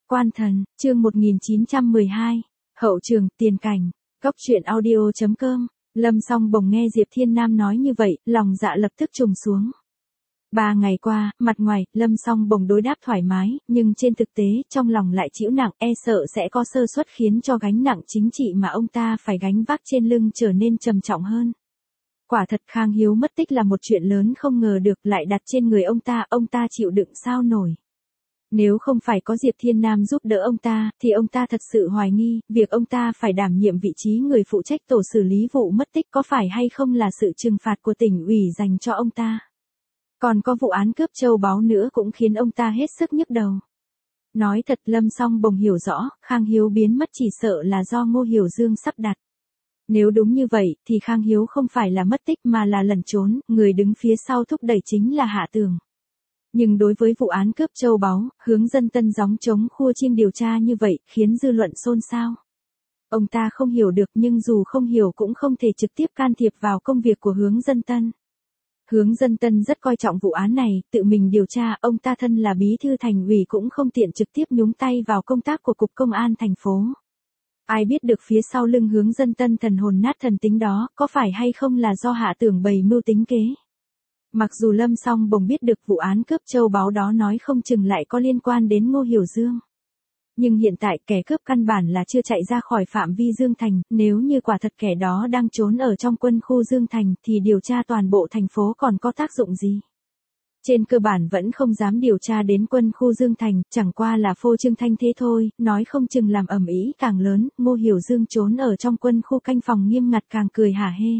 Quan thần, chương 1912. Hậu trường, tiền cảnh. Cốc truyện audio.com. Lâm Song Bồng nghe Diệp Thiên Nam nói như vậy, lòng dạ lập tức trùng xuống. 3 ngày qua, mặt ngoài, Lâm Song Bồng đối đáp thoải mái, nhưng trên thực tế, trong lòng lại chịu nặng, e sợ sẽ có sơ suất khiến cho gánh nặng chính trị mà ông ta phải gánh vác trên lưng trở nên trầm trọng hơn. Quả thật Khang Hiếu mất tích là một chuyện lớn không ngờ được lại đặt trên người ông ta chịu đựng sao nổi. Nếu không phải có Diệp Thiên Nam giúp đỡ ông ta, thì ông ta thật sự hoài nghi, việc ông ta phải đảm nhiệm vị trí người phụ trách tổ xử lý vụ mất tích có phải hay không là sự trừng phạt của tỉnh ủy dành cho ông ta. Còn có vụ án cướp châu báu nữa cũng khiến ông ta hết sức nhức đầu. Nói thật Lâm Song Bồng hiểu rõ, Khang Hiếu biến mất chỉ sợ là do Ngô Hiểu Dương sắp đặt. Nếu đúng như vậy, thì Khang Hiếu không phải là mất tích mà là lẩn trốn, người đứng phía sau thúc đẩy chính là Hạ Tường. Nhưng đối với vụ án cướp châu báu, Hướng Dân Tân gióng chống khua chiêng điều tra như vậy, khiến dư luận xôn xao. Ông ta không hiểu được nhưng dù không hiểu cũng không thể trực tiếp can thiệp vào công việc của Hướng Dân Tân. Hướng Dân Tân rất coi trọng vụ án này, tự mình điều tra, ông ta thân là bí thư thành ủy cũng không tiện trực tiếp nhúng tay vào công tác của Cục Công an thành phố. Ai biết được phía sau lưng Hướng Dân Tân thần hồn nát thần tính đó, có phải hay không là do Hạ Tường bày mưu tính kế. Mặc dù Lâm Song Bồng biết được vụ án cướp châu báu đó nói không chừng lại có liên quan đến Ngô Hiểu Dương. Nhưng hiện tại kẻ cướp căn bản là chưa chạy ra khỏi phạm vi Dương Thành, nếu như quả thật kẻ đó đang trốn ở trong quân khu Dương Thành thì điều tra toàn bộ thành phố còn có tác dụng gì. Trên cơ bản vẫn không dám điều tra đến quân khu Dương Thành, chẳng qua là phô trương thanh thế thôi, nói không chừng làm ầm ĩ càng lớn, Ngô Hiểu Dương trốn ở trong quân khu canh phòng nghiêm ngặt càng cười hả hê.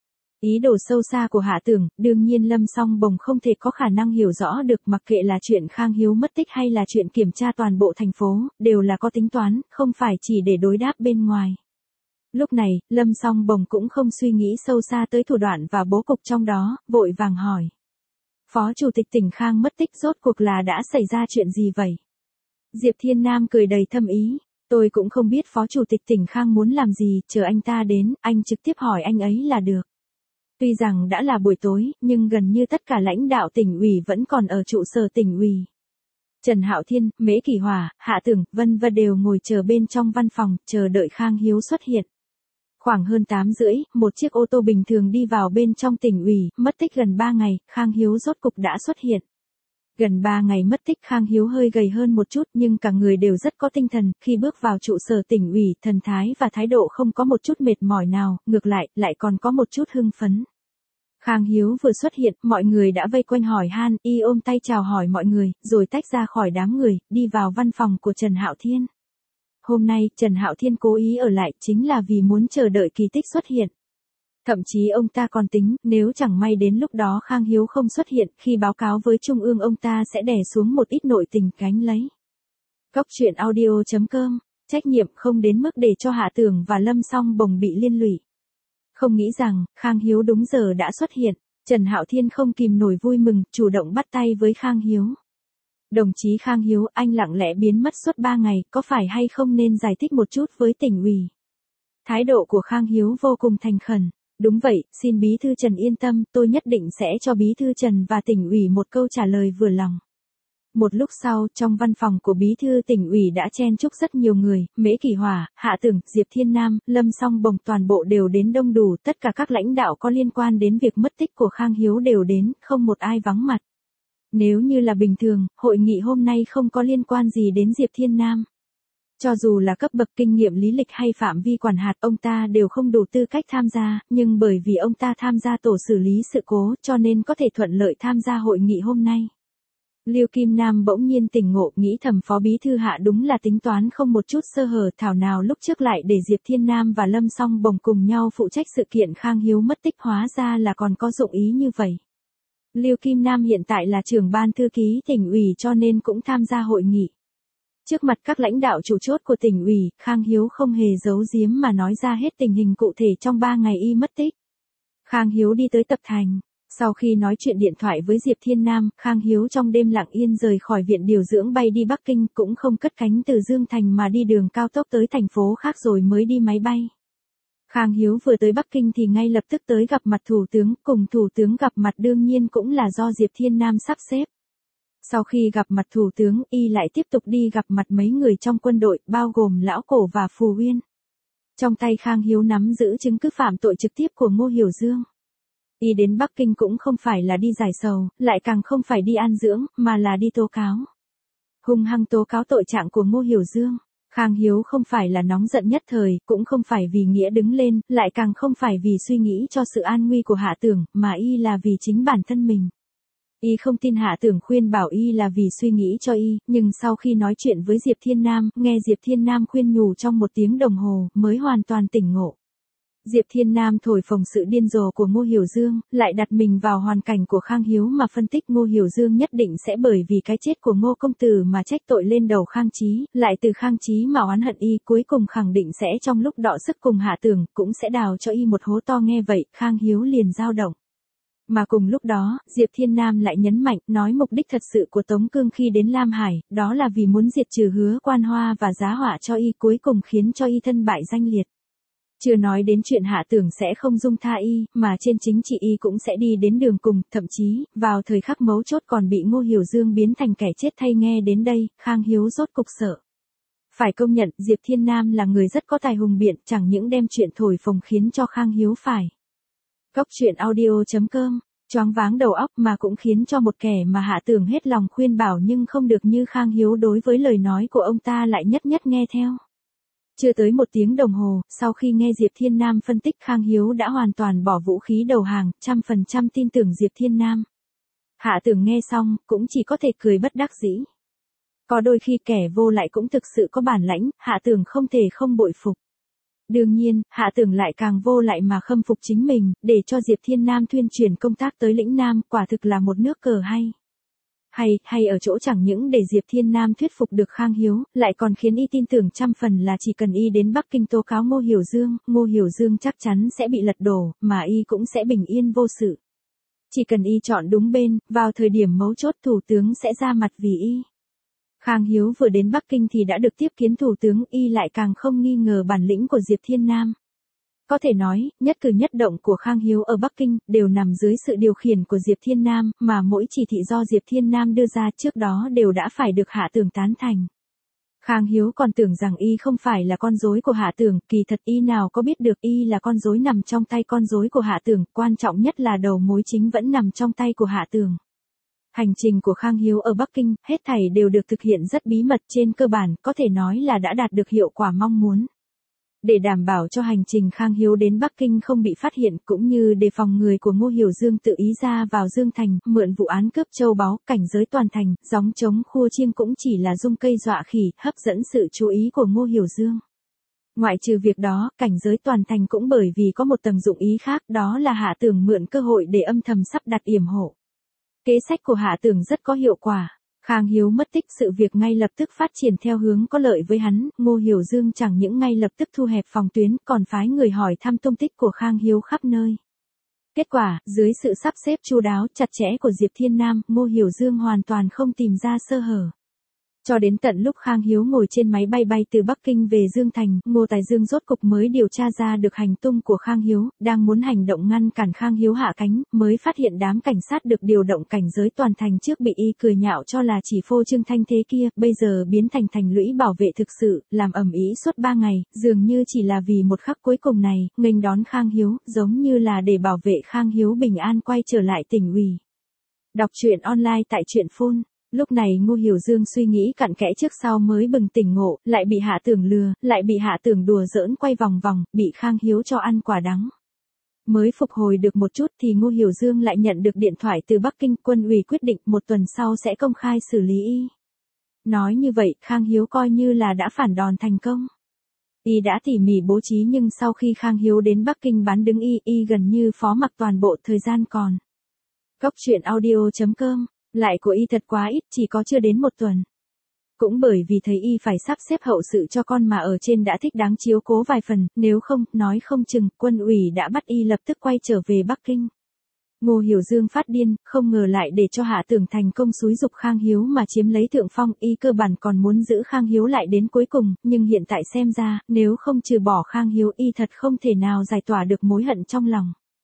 Ý đồ sâu xa của Hạ Tường, đương nhiên Lâm Song Bồng không thể có khả năng hiểu rõ được mặc kệ là chuyện Khang Hiếu mất tích hay là chuyện kiểm tra toàn bộ thành phố, đều là có tính toán, không phải chỉ để đối đáp bên ngoài. Lúc này, Lâm Song Bồng cũng không suy nghĩ sâu xa tới thủ đoạn và bố cục trong đó, vội vàng hỏi. Phó Chủ tịch tỉnh Khang mất tích rốt cuộc là đã xảy ra chuyện gì vậy? Diệp Thiên Nam cười đầy thâm ý. Tôi cũng không biết Phó Chủ tịch tỉnh Khang muốn làm gì, chờ anh ta đến, anh trực tiếp hỏi anh ấy là được. Tuy rằng đã là buổi tối, nhưng gần như tất cả lãnh đạo tỉnh ủy vẫn còn ở trụ sở tỉnh ủy. Trần Hạo Thiên, Mễ Kỳ Hòa, Hạ Tường, vân vân đều ngồi chờ bên trong văn phòng, chờ đợi Khang Hiếu xuất hiện. Khoảng hơn 8:30, một chiếc ô tô bình thường đi vào bên trong tỉnh ủy, mất tích gần 3 ngày, Khang Hiếu rốt cục đã xuất hiện. Gần 3 ngày mất tích Khang Hiếu hơi gầy hơn một chút nhưng cả người đều rất có tinh thần, khi bước vào trụ sở tỉnh ủy, thần thái và thái độ không có một chút mệt mỏi nào, ngược lại còn có một chút hưng phấn. Khang Hiếu vừa xuất hiện, mọi người đã vây quanh hỏi han, y ôm tay chào hỏi mọi người, rồi tách ra khỏi đám người, đi vào văn phòng của Trần Hạo Thiên. Hôm nay, Trần Hạo Thiên cố ý ở lại chính là vì muốn chờ đợi kỳ tích xuất hiện. Thậm chí ông ta còn tính, nếu chẳng may đến lúc đó Khang Hiếu không xuất hiện, khi báo cáo với Trung ương ông ta sẽ đè xuống một ít nội tình gánh lấy. Cốc truyện audio.com, trách nhiệm không đến mức để cho Hạ Tường và Lâm Song Bồng bị liên lụy. Không nghĩ rằng, Khang Hiếu đúng giờ đã xuất hiện, Trần Hạo Thiên không kìm nổi vui mừng, chủ động bắt tay với Khang Hiếu. Đồng chí Khang Hiếu, anh lặng lẽ biến mất suốt 3 ngày, có phải hay không nên giải thích một chút với tỉnh ủy? Thái độ của Khang Hiếu vô cùng thành khẩn. Đúng vậy, xin Bí thư Trần yên tâm, tôi nhất định sẽ cho Bí thư Trần và tỉnh ủy một câu trả lời vừa lòng. Một lúc sau, trong văn phòng của Bí thư tỉnh ủy đã chen chúc rất nhiều người, Mễ Kỳ Hòa, Hạ Tường, Diệp Thiên Nam, Lâm Song Bồng toàn bộ đều đến đông đủ, tất cả các lãnh đạo có liên quan đến việc mất tích của Khang Hiếu đều đến, không một ai vắng mặt. Nếu như là bình thường, hội nghị hôm nay không có liên quan gì đến Diệp Thiên Nam. Cho dù là cấp bậc kinh nghiệm lý lịch hay phạm vi quản hạt ông ta đều không đủ tư cách tham gia, nhưng bởi vì ông ta tham gia tổ xử lý sự cố cho nên có thể thuận lợi tham gia hội nghị hôm nay. Liêu Kim Nam bỗng nhiên tỉnh ngộ nghĩ thầm Phó Bí thư Hạ đúng là tính toán không một chút sơ hở thảo nào lúc trước lại để Diệp Thiên Nam và Lâm Song Bồng cùng nhau phụ trách sự kiện Khang Hiếu mất tích hóa ra là còn có dụng ý như vậy. Liêu Kim Nam hiện tại là trưởng ban thư ký tỉnh ủy cho nên cũng tham gia hội nghị. Trước mặt các lãnh đạo trụ chốt của tỉnh ủy, Khang Hiếu không hề giấu giếm mà nói ra hết tình hình cụ thể trong 3 ngày y mất tích. Khang Hiếu đi tới Tập Thành. Sau khi nói chuyện điện thoại với Diệp Thiên Nam, Khang Hiếu trong đêm lặng yên rời khỏi viện điều dưỡng bay đi Bắc Kinh cũng không cất cánh từ Dương Thành mà đi đường cao tốc tới thành phố khác rồi mới đi máy bay. Khang Hiếu vừa tới Bắc Kinh thì ngay lập tức tới gặp mặt Thủ tướng, cùng Thủ tướng gặp mặt đương nhiên cũng là do Diệp Thiên Nam sắp xếp. Sau khi gặp mặt thủ tướng, y lại tiếp tục đi gặp mặt mấy người trong quân đội, bao gồm Lão Cổ và Phù Uyên. Trong tay Khang Hiếu nắm giữ chứng cứ phạm tội trực tiếp của Ngô Hiểu Dương. Y đến Bắc Kinh cũng không phải là đi giải sầu, lại càng không phải đi an dưỡng, mà là đi tố cáo. Hung hăng tố cáo tội trạng của Ngô Hiểu Dương. Khang Hiếu không phải là nóng giận nhất thời, cũng không phải vì nghĩa đứng lên, lại càng không phải vì suy nghĩ cho sự an nguy của Hạ Tưởng, mà y là vì chính bản thân mình. Y không tin Hạ Tưởng khuyên bảo y là vì suy nghĩ cho y, nhưng sau khi nói chuyện với Diệp Thiên Nam, nghe Diệp Thiên Nam khuyên nhủ trong 1 tiếng đồng hồ, mới hoàn toàn tỉnh ngộ. Diệp Thiên Nam thổi phồng sự điên rồ của Ngô Hiểu Dương, lại đặt mình vào hoàn cảnh của Khang Hiếu mà phân tích Ngô Hiểu Dương nhất định sẽ bởi vì cái chết của Ngô công tử mà trách tội lên đầu Khang Chí, lại từ Khang Chí mà oán hận y, cuối cùng khẳng định sẽ trong lúc đọ sức cùng Hạ Tưởng, cũng sẽ đào cho y một hố to. Nghe vậy, Khang Hiếu liền dao động. Mà cùng lúc đó, Diệp Thiên Nam lại nhấn mạnh, nói mục đích thật sự của Tống Cương khi đến Lam Hải, đó là vì muốn diệt trừ Hứa Quan Hoa và giá họa cho y, cuối cùng khiến cho y thân bại danh liệt. Chưa nói đến chuyện Hạ Tưởng sẽ không dung tha y, mà trên chính trị y cũng sẽ đi đến đường cùng, thậm chí, vào thời khắc mấu chốt còn bị Ngô Hiểu Dương biến thành kẻ chết thay. Nghe đến đây, Khang Hiếu rốt cục sợ. Phải công nhận, Diệp Thiên Nam là người rất có tài hùng biện, chẳng những đem chuyện thổi phồng khiến cho Khang Hiếu phải Cóc truyện audio.com, choáng váng đầu óc, mà cũng khiến cho một kẻ mà Hạ Tưởng hết lòng khuyên bảo nhưng không được như Khang Hiếu đối với lời nói của ông ta lại nhất nhất nghe theo. Chưa tới 1 tiếng đồng hồ, sau khi nghe Diệp Thiên Nam phân tích, Khang Hiếu đã hoàn toàn bỏ vũ khí đầu hàng, 100% tin tưởng Diệp Thiên Nam. Hạ Tưởng nghe xong, cũng chỉ có thể cười bất đắc dĩ. Có đôi khi kẻ vô lại cũng thực sự có bản lãnh, Hạ Tưởng không thể không bội phục. Đương nhiên, Hạ Tưởng lại càng vô lại mà khâm phục chính mình, để cho Diệp Thiên Nam thuyên chuyển công tác tới lĩnh Nam, quả thực là một nước cờ hay. Hay ở chỗ chẳng những để Diệp Thiên Nam thuyết phục được Khang Hiếu, lại còn khiến y tin tưởng 100% là chỉ cần y đến Bắc Kinh tố cáo Ngô Hiểu Dương chắc chắn sẽ bị lật đổ, mà y cũng sẽ bình yên vô sự. Chỉ cần y chọn đúng bên, vào thời điểm mấu chốt thủ tướng sẽ ra mặt vì y. Khang Hiếu vừa đến Bắc Kinh thì đã được tiếp kiến thủ tướng, y lại càng không nghi ngờ bản lĩnh của Diệp Thiên Nam. Có thể nói, nhất cử nhất động của Khang Hiếu ở Bắc Kinh, đều nằm dưới sự điều khiển của Diệp Thiên Nam, mà mỗi chỉ thị do Diệp Thiên Nam đưa ra trước đó đều đã phải được Hạ Tưởng tán thành. Khang Hiếu còn tưởng rằng y không phải là con rối của Hạ Tưởng, kỳ thật y nào có biết được y là con rối nằm trong tay con rối của Hạ Tưởng, quan trọng nhất là đầu mối chính vẫn nằm trong tay của Hạ Tưởng. Hành trình của Khang Hiếu ở Bắc Kinh, hết thảy đều được thực hiện rất bí mật, trên cơ bản, có thể nói là đã đạt được hiệu quả mong muốn. Để đảm bảo cho hành trình Khang Hiếu đến Bắc Kinh không bị phát hiện, cũng như đề phòng người của Ngô Hiểu Dương tự ý ra vào Dương Thành, mượn vụ án cướp châu báu, cảnh giới toàn thành, gióng trống khua chiêng cũng chỉ là dung cây dọa khỉ, hấp dẫn sự chú ý của Ngô Hiểu Dương. Ngoại trừ việc đó, cảnh giới toàn thành cũng bởi vì có một tầng dụng ý khác, đó là Hạ Tưởng mượn cơ hội để âm thầm sắp đặt yểm hộ. Kế sách của Hạ Tưởng rất có hiệu quả. Khang Hiếu mất tích, sự việc ngay lập tức phát triển theo hướng có lợi với hắn, Ngô Hiểu Dương chẳng những ngay lập tức thu hẹp phòng tuyến, còn phái người hỏi thăm tung tích của Khang Hiếu khắp nơi. Kết quả, dưới sự sắp xếp chu đáo, chặt chẽ của Diệp Thiên Nam, Ngô Hiểu Dương hoàn toàn không tìm ra sơ hở. Cho đến tận lúc Khang Hiếu ngồi trên máy bay bay từ Bắc Kinh về Dương Thành, Ngô Tài Dương rốt cục mới điều tra ra được hành tung của Khang Hiếu, đang muốn hành động ngăn cản Khang Hiếu hạ cánh, mới phát hiện đám cảnh sát được điều động cảnh giới toàn thành trước bị y cười nhạo cho là chỉ phô trương thanh thế kia, bây giờ biến thành thành lũy bảo vệ thực sự, làm ầm ĩ suốt 3 ngày, dường như chỉ là vì một khắc cuối cùng này, nghênh đón Khang Hiếu, giống như là để bảo vệ Khang Hiếu bình an quay trở lại tỉnh ủy. Đọc truyện online tại truyện phun. Lúc này Ngô Hiểu Dương suy nghĩ cặn kẽ trước sau mới bừng tỉnh ngộ, lại bị Hạ Tưởng lừa, lại bị Hạ Tưởng đùa giỡn quay vòng vòng, bị Khang Hiếu cho ăn quả đắng. Mới phục hồi được một chút thì Ngô Hiểu Dương lại nhận được điện thoại từ Bắc Kinh, quân ủy quyết định 1 tuần sau sẽ công khai xử lý y. Nói như vậy, Khang Hiếu coi như là đã phản đòn thành công. Y đã tỉ mỉ bố trí, nhưng sau khi Khang Hiếu đến Bắc Kinh bán đứng y gần như phó mặc toàn bộ thời gian còn. Cóc truyện audio.com, lại của y thật quá ít, chỉ có chưa đến 1 tuần. Cũng bởi vì thấy y phải sắp xếp hậu sự cho con mà ở trên đã thích đáng chiếu cố vài phần, nếu không, nói không chừng, quân ủy đã bắt y lập tức quay trở về Bắc Kinh. Ngô Hiểu Dương phát điên, không ngờ lại để cho Hạ Tưởng thành công xúi dục Khang Hiếu mà chiếm lấy thượng phong, y cơ bản còn muốn giữ Khang Hiếu lại đến cuối cùng, nhưng hiện tại xem ra, nếu không trừ bỏ Khang Hiếu y thật không thể nào giải tỏa được mối hận trong lòng.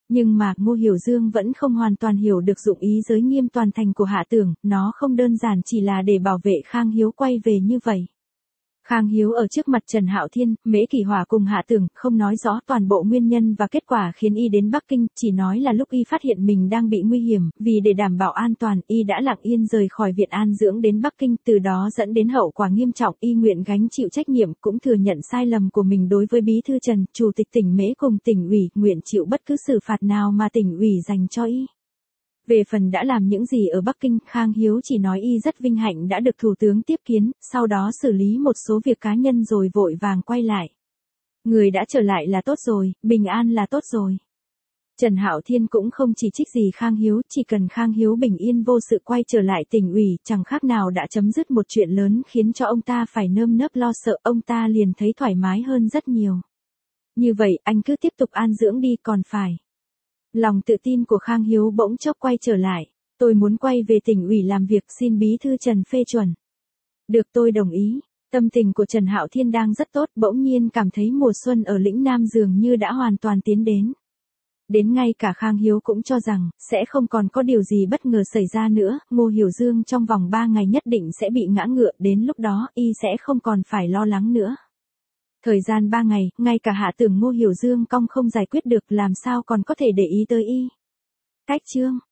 Nhưng mà Ngô Hiểu Dương vẫn không hoàn toàn hiểu được dụng ý giới nghiêm toàn thành của Hạ Tưởng, nó không đơn giản chỉ là để bảo vệ Khang Hiếu quay về như vậy. Khang Hiếu ở trước mặt Trần Hạo Thiên, Mễ Kỷ Hỏa cùng Hạ Tưởng, không nói rõ toàn bộ nguyên nhân và kết quả khiến y đến Bắc Kinh, chỉ nói là lúc y phát hiện mình đang bị nguy hiểm, vì để đảm bảo an toàn, y đã lặng yên rời khỏi Viện An Dưỡng đến Bắc Kinh, từ đó dẫn đến hậu quả nghiêm trọng, y nguyện gánh chịu trách nhiệm, cũng thừa nhận sai lầm của mình đối với Bí thư Trần, Chủ tịch tỉnh Mễ cùng tỉnh ủy, nguyện chịu bất cứ xử phạt nào mà tỉnh ủy dành cho y. Về phần đã làm những gì ở Bắc Kinh, Khang Hiếu chỉ nói y rất vinh hạnh đã được Thủ tướng tiếp kiến, sau đó xử lý một số việc cá nhân rồi vội vàng quay lại. Người đã trở lại là tốt rồi, bình an là tốt rồi. Trần Hạo Thiên cũng không chỉ trích gì Khang Hiếu, chỉ cần Khang Hiếu bình yên vô sự quay trở lại tỉnh ủy, chẳng khác nào đã chấm dứt một chuyện lớn khiến cho ông ta phải nơm nớp lo sợ, ông ta liền thấy thoải mái hơn rất nhiều. Như vậy, anh cứ tiếp tục an dưỡng đi còn phải. Lòng tự tin của Khang Hiếu bỗng chốc quay trở lại. Tôi muốn quay về tỉnh ủy làm việc, xin Bí thư Trần phê chuẩn. Được, tôi đồng ý. Tâm tình của Trần Hạo Thiên đang rất tốt, bỗng nhiên cảm thấy mùa xuân ở lĩnh Nam dường như đã hoàn toàn tiến đến. Đến ngay cả Khang Hiếu cũng cho rằng, sẽ không còn có điều gì bất ngờ xảy ra nữa, Ngô Hiểu Dương trong vòng 3 ngày nhất định sẽ bị ngã ngựa, đến lúc đó, y sẽ không còn phải lo lắng nữa. Thời gian 3 ngày, ngay cả Hạ Tưởng Ngô Hiểu Dương cong không giải quyết được, làm sao còn có thể để ý tới y. Cách chương